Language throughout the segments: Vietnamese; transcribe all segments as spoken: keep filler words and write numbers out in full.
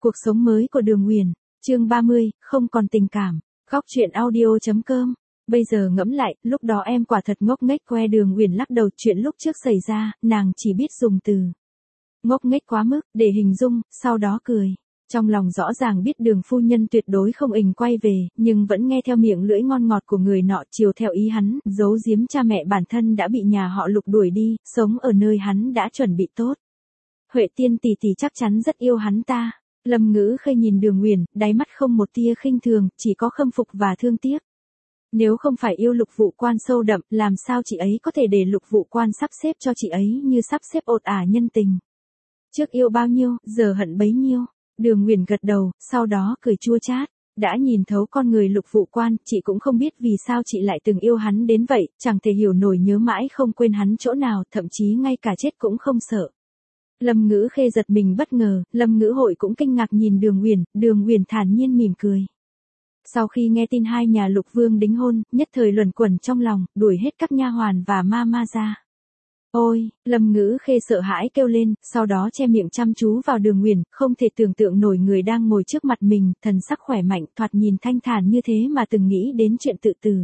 Cuộc sống mới của Đường Nguyền, chương ba mươi, không còn tình cảm. Góc truyện audio.com. Bây giờ ngẫm lại, lúc đó em quả thật ngốc nghếch. Que Đường Nguyền lắc đầu. Chuyện lúc trước xảy ra, nàng chỉ biết dùng từ ngốc nghếch quá mức để hình dung, sau đó cười. Trong lòng rõ ràng biết Đường phu nhân tuyệt đối không ình quay về, nhưng vẫn nghe theo miệng lưỡi ngon ngọt của người nọ, chiều theo ý hắn, giấu giếm cha mẹ bản thân đã bị nhà họ Lục đuổi đi, sống ở nơi hắn đã chuẩn bị tốt. Huệ Tiên tỷ tỷ chắc chắn rất yêu hắn ta. Lâm Ngữ Khê nhìn Đường Nguyền, đáy mắt không một tia khinh thường, chỉ có khâm phục và thương tiếc. Nếu không phải yêu Lục Vụ Quan sâu đậm, làm sao chị ấy có thể để Lục Vụ Quan sắp xếp cho chị ấy như sắp xếp ột ả nhân tình. Trước yêu bao nhiêu, giờ hận bấy nhiêu. Đường Nguyền gật đầu, sau đó cười chua chát. Đã nhìn thấu con người Lục Vụ Quan, chị cũng không biết vì sao chị lại từng yêu hắn đến vậy, chẳng thể hiểu nổi, nhớ mãi không quên hắn chỗ nào, thậm chí ngay cả chết cũng không sợ. Lâm Ngữ Khê giật mình bất ngờ, Lâm Ngữ Hội cũng kinh ngạc nhìn Đường Nguyền, Đường Nguyền thản nhiên mỉm cười. Sau khi nghe tin hai nhà Lục Vương đính hôn, nhất thời luẩn quẩn trong lòng, đuổi hết các nha hoàn và ma ma ra. Ôi, Lâm Ngữ Khê sợ hãi kêu lên, sau đó che miệng chăm chú vào Đường Nguyền, không thể tưởng tượng nổi người đang ngồi trước mặt mình, thần sắc khỏe mạnh, thoạt nhìn thanh thản như thế mà từng nghĩ đến chuyện tự tử.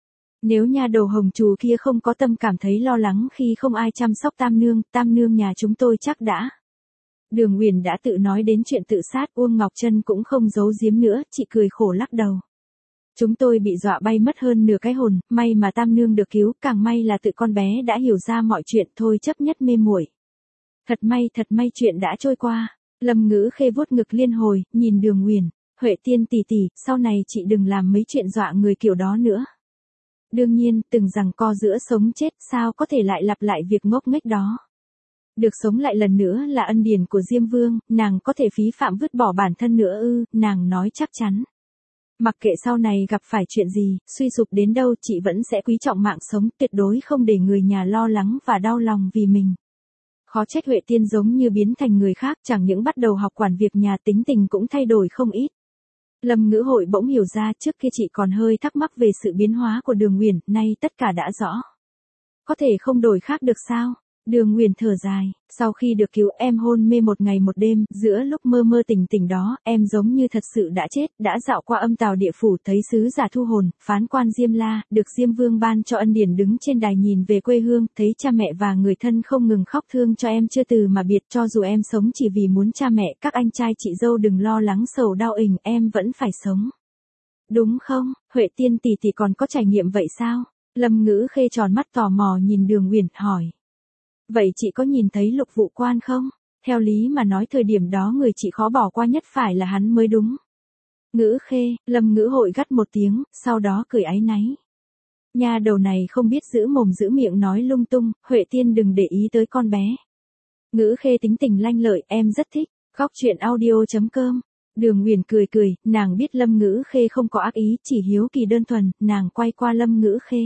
Nếu nhà đầu hồng trù kia không có tâm cảm thấy lo lắng khi không ai chăm sóc Tam Nương, Tam Nương nhà chúng tôi chắc đã. Đường Nguyền đã tự nói đến chuyện tự sát, Uông Ngọc Trân cũng không giấu giếm nữa, chị cười khổ lắc đầu. Chúng tôi bị dọa bay mất hơn nửa cái hồn, may mà Tam Nương được cứu, càng may là tự con bé đã hiểu ra mọi chuyện, thôi chấp nhất mê muội. Thật may, thật may chuyện đã trôi qua. Lâm Ngữ Khê vuốt ngực liên hồi, nhìn Đường Nguyền, Huệ Tiên tỷ tỷ, sau này chị đừng làm mấy chuyện dọa người kiểu đó nữa. Đương nhiên, từng giằng co giữa sống chết, sao có thể lại lặp lại việc ngốc nghếch đó. Được sống lại lần nữa là ân điển của Diêm Vương, nàng có thể phí phạm vứt bỏ bản thân nữa ư, nàng nói chắc chắn. Mặc kệ sau này gặp phải chuyện gì, suy sụp đến đâu, chị vẫn sẽ quý trọng mạng sống, tuyệt đối không để người nhà lo lắng và đau lòng vì mình. Khó trách Huệ Tiên giống như biến thành người khác, chẳng những bắt đầu học quản việc nhà, tính tình cũng thay đổi không ít. Lâm Ngữ Hội bỗng hiểu ra, trước kia chị còn hơi thắc mắc về sự biến hóa của Đường Nguyền, nay tất cả đã rõ. Có thể không đổi khác được sao? Đường Nguyền thở dài, sau khi được cứu em hôn mê một ngày một đêm, giữa lúc mơ mơ tỉnh tỉnh đó, em giống như thật sự đã chết, đã dạo qua âm tào địa phủ, thấy sứ giả thu hồn, phán quan Diêm La, được Diêm Vương ban cho ân điển, đứng trên đài nhìn về quê hương, thấy cha mẹ và người thân không ngừng khóc thương cho em chưa từ mà biệt, cho dù em sống chỉ vì muốn cha mẹ, các anh trai chị dâu đừng lo lắng sầu đau ình, em vẫn phải sống. Đúng không, Huệ Tiên tỷ tỷ còn có trải nghiệm vậy sao? Lâm Ngữ Khê tròn mắt tò mò nhìn Đường Nguyền, hỏi. Vậy chị có nhìn thấy Lục Vụ Quan không? Theo lý mà nói thời điểm đó người chị khó bỏ qua nhất phải là hắn mới đúng. Ngữ Khê, Lâm Ngữ Hội gắt một tiếng, sau đó cười áy náy. Nhà đầu này không biết giữ mồm giữ miệng nói lung tung, Huệ Tiên đừng để ý tới con bé. Ngữ Khê tính tình lanh lợi, em rất thích. Góc truyện audio.com. Đường Nguyền cười cười, nàng biết Lâm Ngữ Khê không có ác ý, chỉ hiếu kỳ đơn thuần, nàng quay qua Lâm Ngữ Khê.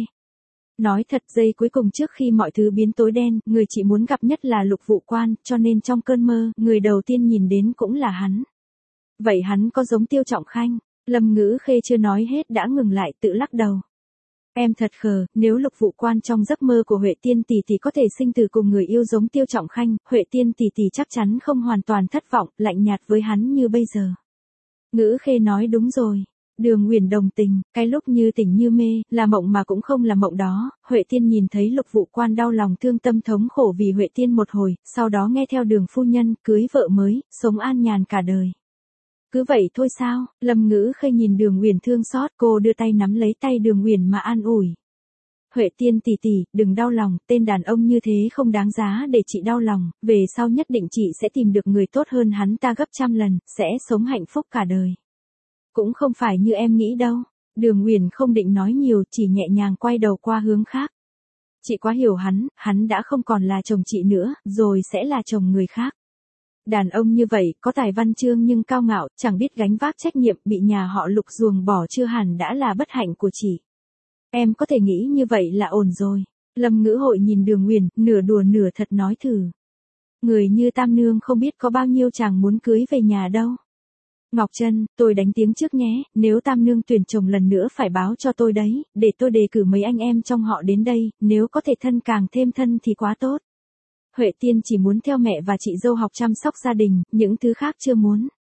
Nói thật, giây cuối cùng trước khi mọi thứ biến tối đen, người chị muốn gặp nhất là Lục Vụ Quan, cho nên trong cơn mơ, người đầu tiên nhìn đến cũng là hắn. Vậy hắn có giống Tiêu Trọng Khanh? Lâm Ngữ Khê chưa nói hết đã ngừng lại, tự lắc đầu. Em thật khờ, nếu Lục Vụ Quan trong giấc mơ của Huệ Tiên tỷ tỷ có thể sinh từ cùng người yêu giống Tiêu Trọng Khanh, Huệ Tiên tỷ tỷ chắc chắn không hoàn toàn thất vọng, lạnh nhạt với hắn như bây giờ. Ngữ Khê nói đúng rồi. Đường Nguyền đồng tình, cái lúc như tỉnh như mê, là mộng mà cũng không là mộng đó, Huệ Tiên nhìn thấy Lục Vụ Quan đau lòng thương tâm thống khổ vì Huệ Tiên một hồi, sau đó nghe theo Đường phu nhân, cưới vợ mới, sống an nhàn cả đời. Cứ vậy thôi sao? Lâm Ngữ Khê nhìn Đường Nguyền thương xót, cô đưa tay nắm lấy tay Đường Nguyền mà an ủi. Huệ Tiên tỷ tỷ, đừng đau lòng, tên đàn ông như thế không đáng giá để chị đau lòng, về sau nhất định chị sẽ tìm được người tốt hơn hắn ta gấp trăm lần, sẽ sống hạnh phúc cả đời. Cũng không phải như em nghĩ đâu. Đường Nguyền không định nói nhiều, chỉ nhẹ nhàng quay đầu qua hướng khác. Chị quá hiểu hắn, hắn đã không còn là chồng chị nữa, rồi sẽ là chồng người khác. Đàn ông như vậy, có tài văn chương nhưng cao ngạo, chẳng biết gánh vác trách nhiệm, bị nhà họ Lục ruồng bỏ chưa hẳn đã là bất hạnh của chị. Em có thể nghĩ như vậy là ổn rồi. Lâm Ngữ Hội nhìn Đường Nguyền, nửa đùa nửa thật nói thử. Người như Tam Nương không biết có bao nhiêu chàng muốn cưới về nhà đâu. Ngọc Trân, tôi đánh tiếng trước nhé, nếu Tam Nương tuyển chồng lần nữa phải báo cho tôi đấy, để tôi đề cử mấy anh em trong họ đến đây, nếu có thể thân càng thêm thân thì quá tốt. Huệ Tiên chỉ muốn theo mẹ và chị dâu học chăm sóc gia đình, những thứ khác chưa muốn.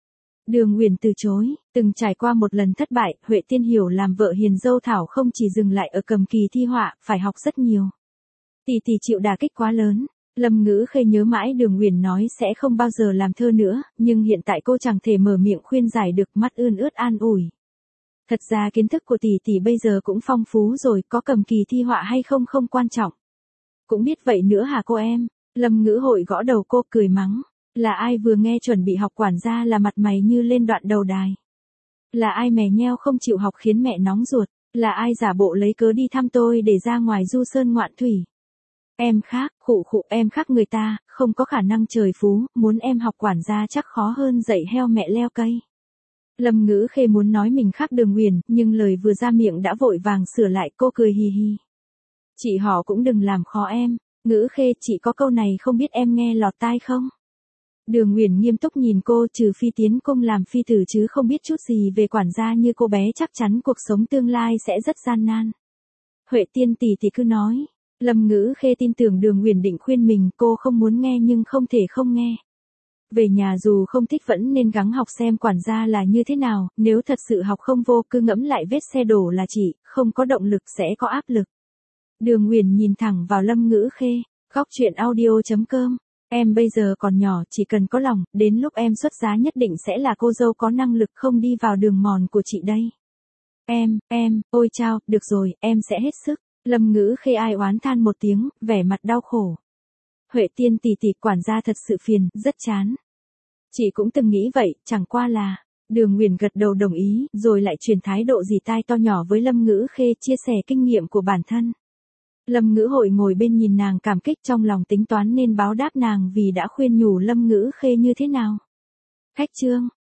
Đường Uyển từ chối, từng trải qua một lần thất bại, Huệ Tiên hiểu làm vợ hiền dâu Thảo không chỉ dừng lại ở cầm kỳ thi họa, phải học rất nhiều. Tỷ tỷ chịu đả kích quá lớn. Lâm Ngữ Khê nhớ mãi Đường Uyển nói sẽ không bao giờ làm thơ nữa, nhưng hiện tại cô chẳng thể mở miệng khuyên giải được, mắt ươn ướt an ủi. Thật ra kiến thức của tỷ tỷ bây giờ cũng phong phú rồi, có cầm kỳ thi họa hay không không quan trọng. Cũng biết vậy nữa hả cô em? Lâm Ngữ Hội gõ đầu cô cười mắng. Là ai vừa nghe chuẩn bị học quản gia là mặt mày như lên đoạn đầu đài? Là ai mè nheo không chịu học khiến mẹ nóng ruột? Là ai giả bộ lấy cớ đi thăm tôi để ra ngoài du sơn ngoạn thủy? Em khác, khụ khụ em khác người ta, không có khả năng trời phú, muốn em học quản gia chắc khó hơn dạy heo mẹ leo cây. Lâm Ngữ Khê muốn nói mình khác Đường Uyển, nhưng lời vừa ra miệng đã vội vàng sửa lại, cô cười hì hì. Chị họ cũng đừng làm khó em, Ngữ Khê chị có câu này không biết em nghe lọt tai không? Đường Uyển nghiêm túc nhìn cô, trừ phi tiến cung làm phi tử chứ không biết chút gì về quản gia như cô bé chắc chắn cuộc sống tương lai sẽ rất gian nan. Huệ Tiên tỷ tỷ cứ nói. Lâm Ngữ Khê tin tưởng Đường Uyển định khuyên mình, cô không muốn nghe nhưng không thể không nghe. Về nhà dù không thích vẫn nên gắng học xem quản gia là như thế nào, nếu thật sự học không vô cứ ngẫm lại vết xe đổ là chị, không có động lực sẽ có áp lực. Đường Uyển nhìn thẳng vào Lâm Ngữ Khê, góc chuyện audio chấm com. Em bây giờ còn nhỏ, chỉ cần có lòng, đến lúc em xuất giá nhất định sẽ là cô dâu có năng lực không đi vào đường mòn của chị đây. Em, em, ôi chao, được rồi, em sẽ hết sức. Lâm Ngữ Khê ai oán than một tiếng, vẻ mặt đau khổ. Huệ Tiên tỷ tỷ quản gia thật sự phiền, rất chán. Chị cũng từng nghĩ vậy, chẳng qua là. Đường Uyển gật đầu đồng ý, rồi lại chuyển thái độ dì tai to nhỏ với Lâm Ngữ Khê chia sẻ kinh nghiệm của bản thân. Lâm Ngữ Hội ngồi bên nhìn nàng cảm kích, trong lòng tính toán nên báo đáp nàng vì đã khuyên nhủ Lâm Ngữ Khê như thế nào. Khách trương,